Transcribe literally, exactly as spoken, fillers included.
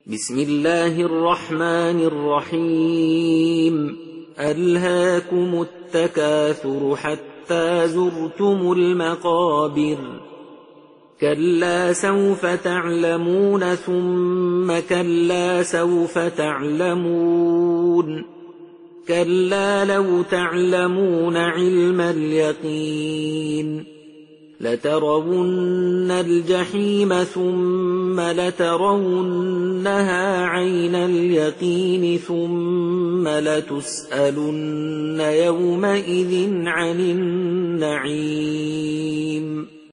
بسم الله الرحمن الرحيم ألهاكم التكاثر حتى زرتم المقابر كلا سوف تعلمون ثم كلا سوف تعلمون كلا لو تعلمون علم اليقين لترون الجحيم ثم لترونها عين اليقين ثم لتسألن يومئذ عن النعيم